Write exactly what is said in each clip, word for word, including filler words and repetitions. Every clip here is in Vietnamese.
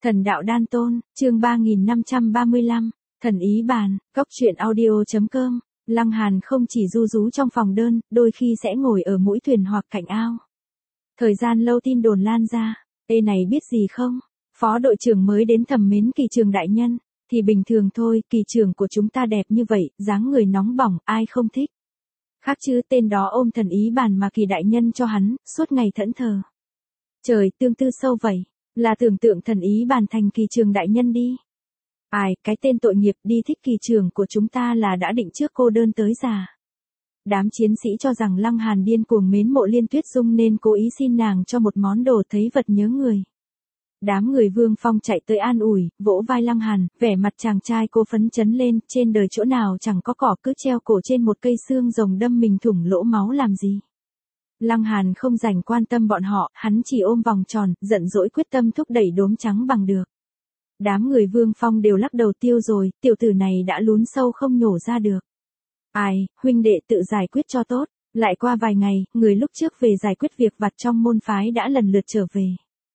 Thần đạo đan tôn, chương ba nghìn năm trăm ba mươi lăm, thần ý bàn, cốc truyện audio.com, Lăng Hàn không chỉ ru rú trong phòng đơn, đôi khi sẽ ngồi ở mũi thuyền hoặc cạnh ao. Thời gian lâu tin đồn lan ra, ê này biết gì không, phó đội trưởng mới đến thầm mến Kỳ Trường đại nhân, thì bình thường thôi, Kỳ Trường của chúng ta đẹp như vậy, dáng người nóng bỏng, ai không thích. Khác chứ tên đó ôm thần ý bàn mà Kỳ đại nhân cho hắn, suốt ngày thẫn thờ. Trời, tương tư sâu vậy. Là tưởng tượng thần ý bàn thành Kỳ Trường đại nhân đi. Ai, cái tên tội nghiệp đi thích Kỳ Trường của chúng ta là đã định trước cô đơn tới già. Đám chiến sĩ cho rằng Lăng Hàn điên cuồng mến mộ Liên Tuyết Dung nên cố ý xin nàng cho một món đồ thấy vật nhớ người. Đám người Vương Phong chạy tới an ủi, vỗ vai Lăng Hàn, vẻ mặt chàng trai cô phấn chấn lên, trên đời chỗ nào chẳng có cỏ cứ treo cổ trên một cây xương rồng đâm mình thủng lỗ máu làm gì. Lăng Hàn không dành quan tâm bọn họ, hắn chỉ ôm vòng tròn, giận dỗi quyết tâm thúc đẩy đốm trắng bằng được. Đám người Vương Phong đều lắc đầu tiêu rồi, tiểu tử này đã lún sâu không nhổ ra được. Ai, huynh đệ tự giải quyết cho tốt. Lại qua vài ngày, người lúc trước về giải quyết việc vặt trong môn phái đã lần lượt trở về.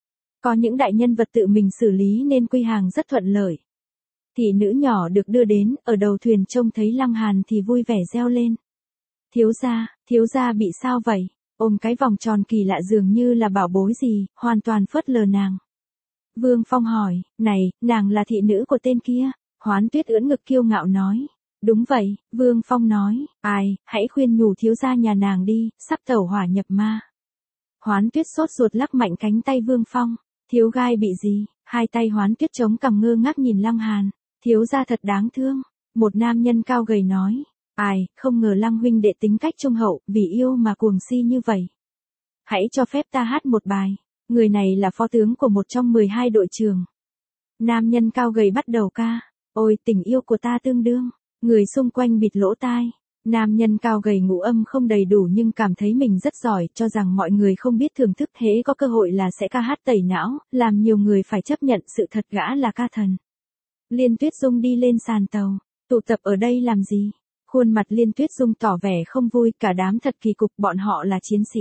Có những đại nhân vật tự mình xử lý nên quy hàng rất thuận lợi. Thị nữ nhỏ được đưa đến, ở đầu thuyền trông thấy Lăng Hàn thì vui vẻ reo lên. Thiếu gia, thiếu gia bị sao vậy? Ôm cái vòng tròn kỳ lạ dường như là bảo bối gì, hoàn toàn phớt lờ nàng. Vương Phong hỏi, này, nàng là thị nữ của tên kia. Hoán Tuyết ưỡn ngực kiêu ngạo nói. Đúng vậy, Vương Phong nói, ai, hãy khuyên nhủ thiếu gia nhà nàng đi, sắp tẩu hỏa nhập ma. Hoán Tuyết sốt ruột lắc mạnh cánh tay Vương Phong, thiếu gai bị gì, hai tay Hoán Tuyết chống cằm ngơ ngác nhìn Lăng Hàn, thiếu gia thật đáng thương. Một nam nhân cao gầy nói. Ai, không ngờ Lăng huynh đệ tính cách trung hậu, vì yêu mà cuồng si như vậy. Hãy cho phép ta hát một bài. Người này là phó tướng của một trong mười hai đội trưởng. Nam nhân cao gầy bắt đầu ca. Ôi tình yêu của ta tương đương. Người xung quanh bịt lỗ tai. Nam nhân cao gầy ngũ âm không đầy đủ nhưng cảm thấy mình rất giỏi, cho rằng mọi người không biết thưởng thức, hễ có cơ hội là sẽ ca hát tẩy não, làm nhiều người phải chấp nhận sự thật gã là ca thần. Liên Tuyết Dung đi lên sàn tàu. Tụ tập ở đây làm gì? Khuôn mặt Liên Tuyết Dung tỏ vẻ không vui, cả đám thật kỳ cục, bọn họ là chiến sĩ.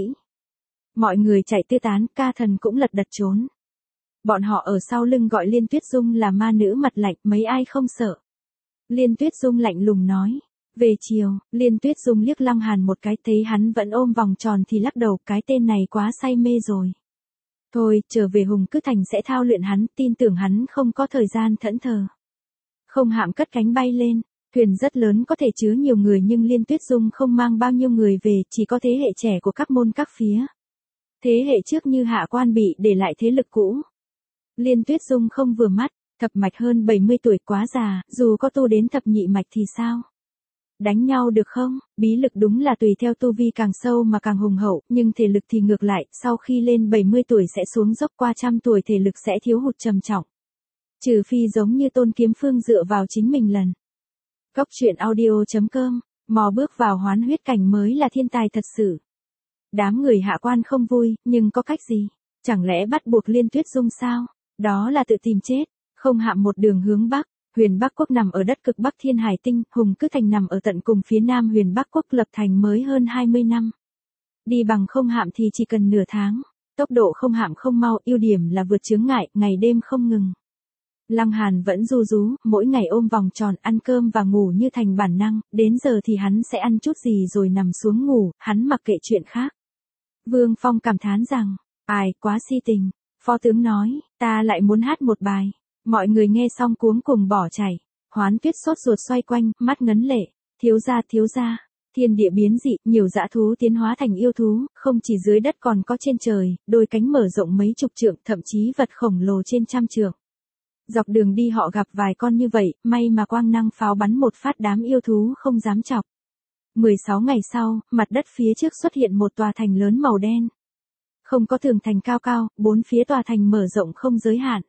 Mọi người chạy tứ tán, ca thần cũng lật đật trốn. Bọn họ ở sau lưng gọi Liên Tuyết Dung là ma nữ mặt lạnh, mấy ai không sợ. Liên Tuyết Dung lạnh lùng nói. Về chiều, Liên Tuyết Dung liếc Lăng Hàn một cái, thấy hắn vẫn ôm vòng tròn thì lắc đầu, cái tên này quá say mê rồi. Thôi, trở về Hùng Cứ Thành sẽ thao luyện hắn, tin tưởng hắn không có thời gian thẫn thờ. Không hạm cất cánh bay lên. Thuyền rất lớn có thể chứa nhiều người nhưng Liên Tuyết Dung không mang bao nhiêu người về, chỉ có thế hệ trẻ của các môn các phía. Thế hệ trước như Hạ Quan bị để lại thế lực cũ. Liên Tuyết Dung không vừa mắt, thập mạch hơn bảy mươi tuổi quá già, dù có tu đến thập nhị mạch thì sao? Đánh nhau được không? Bí lực đúng là tùy theo tu vi càng sâu mà càng hùng hậu, nhưng thể lực thì ngược lại, sau khi lên bảy mươi tuổi sẽ xuống dốc, qua trăm tuổi thể lực sẽ thiếu hụt trầm trọng. Trừ phi giống như Tôn Kiếm Phương dựa vào chính mình lần. Cốc truyện audio.com, mò bước vào hoán huyết cảnh mới là thiên tài thật sự. Đám người Hạ Quan không vui, nhưng có cách gì? Chẳng lẽ bắt buộc Liên Tuyết Dung sao? Đó là tự tìm chết. Không hạm một đường hướng Bắc, Huyền Bắc Quốc nằm ở đất cực Bắc Thiên Hải Tinh, Hùng Cứ Thành nằm ở tận cùng phía Nam Huyền Bắc Quốc, lập thành mới hơn hai mươi năm. Đi bằng không hạm thì chỉ cần nửa tháng. Tốc độ không hạm không mau, ưu điểm là vượt chướng ngại, ngày đêm không ngừng. Lăng Hàn vẫn ru rú, mỗi ngày ôm vòng tròn, ăn cơm và ngủ như thành bản năng, đến giờ thì hắn sẽ ăn chút gì rồi nằm xuống ngủ, hắn mặc kệ chuyện khác. Vương Phong cảm thán rằng, ai, quá si tình. Phó tướng nói, ta lại muốn hát một bài. Mọi người nghe xong cuống cùng bỏ chạy. Hoán Tuyết sốt ruột xoay quanh, mắt ngấn lệ. Thiếu gia, thiếu gia. Thiên địa biến dị, nhiều dã thú tiến hóa thành yêu thú, không chỉ dưới đất còn có trên trời, đôi cánh mở rộng mấy chục trượng, thậm chí vật khổng lồ trên trăm trượng. Dọc đường đi họ gặp vài con như vậy, may mà quang năng pháo bắn một phát đám yêu thú không dám chọc. mười sáu ngày sau, mặt đất phía trước xuất hiện một tòa thành lớn màu đen. Không có tường thành cao cao, bốn phía tòa thành mở rộng không giới hạn.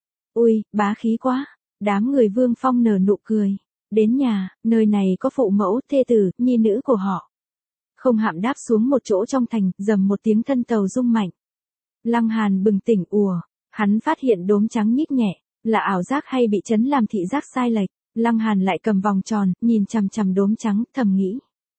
Ui, bá khí quá. Đám người Vương Phong nở nụ cười. Đến nhà, nơi này có phụ mẫu, thê tử, nhi nữ của họ. Không hạm đáp xuống một chỗ trong thành, dầm một tiếng thân tàu rung mạnh. Lăng Hàn bừng tỉnh ùa. Hắn phát hiện đốm trắng nhích nhẹ. Là ảo giác hay bị chấn làm thị giác sai lệch. Lăng Hàn lại cầm vòng tròn, nhìn chằm chằm đốm trắng, thầm nghĩ.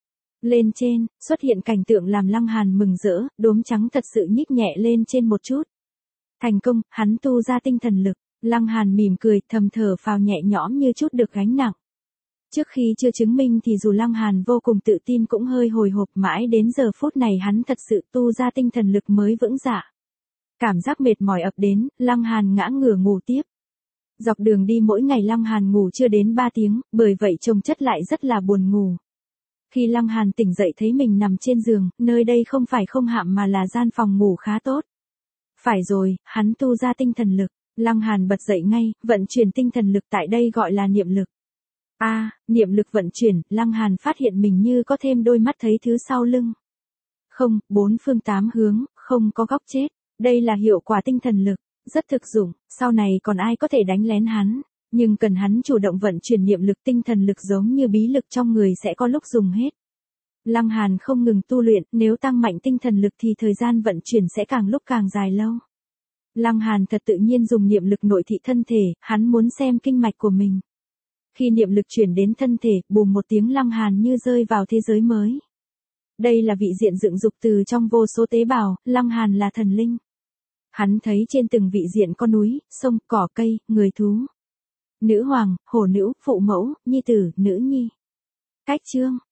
Lên trên, xuất hiện cảnh tượng làm Lăng Hàn mừng rỡ, đốm trắng thật sự nhích nhẹ lên trên một chút. Thành công, hắn tu ra tinh thần lực. Lăng Hàn mỉm cười, thầm thở phào nhẹ nhõm như chút được gánh nặng. Trước khi chưa chứng minh thì dù Lăng Hàn vô cùng tự tin cũng hơi hồi hộp, mãi đến giờ phút này hắn thật sự tu ra tinh thần lực mới vững dạ. Cảm giác mệt mỏi ập đến, Lăng Hàn ngã ngửa ngủ tiếp. Dọc đường đi mỗi ngày Lăng Hàn ngủ chưa đến ba tiếng, bởi vậy chồng chất lại rất là buồn ngủ. Khi Lăng Hàn tỉnh dậy thấy mình nằm trên giường, nơi đây không phải không hạm mà là gian phòng ngủ khá tốt. Phải rồi, hắn tu ra tinh thần lực. Lăng Hàn bật dậy ngay, vận chuyển tinh thần lực tại đây gọi là niệm lực. A, à, niệm lực vận chuyển, Lăng Hàn phát hiện mình như có thêm đôi mắt thấy thứ sau lưng. Không, bốn phương tám hướng, không có góc chết. Đây là hiệu quả tinh thần lực, rất thực dụng, sau này còn ai có thể đánh lén hắn, nhưng cần hắn chủ động vận chuyển niệm lực, tinh thần lực giống như bí lực trong người sẽ có lúc dùng hết. Lăng Hàn không ngừng tu luyện, nếu tăng mạnh tinh thần lực thì thời gian vận chuyển sẽ càng lúc càng dài lâu. Lăng Hàn thật tự nhiên dùng niệm lực nội thị thân thể, hắn muốn xem kinh mạch của mình. Khi niệm lực chuyển đến thân thể, bùm một tiếng Lăng Hàn như rơi vào thế giới mới. Đây là vị diện dựng dục từ trong vô số tế bào, Lăng Hàn là thần linh. Hắn thấy trên từng vị diện có núi, sông, cỏ cây, người thú. Nữ hoàng, hổ nữ, phụ mẫu, nhi tử, nữ nhi. Cách chương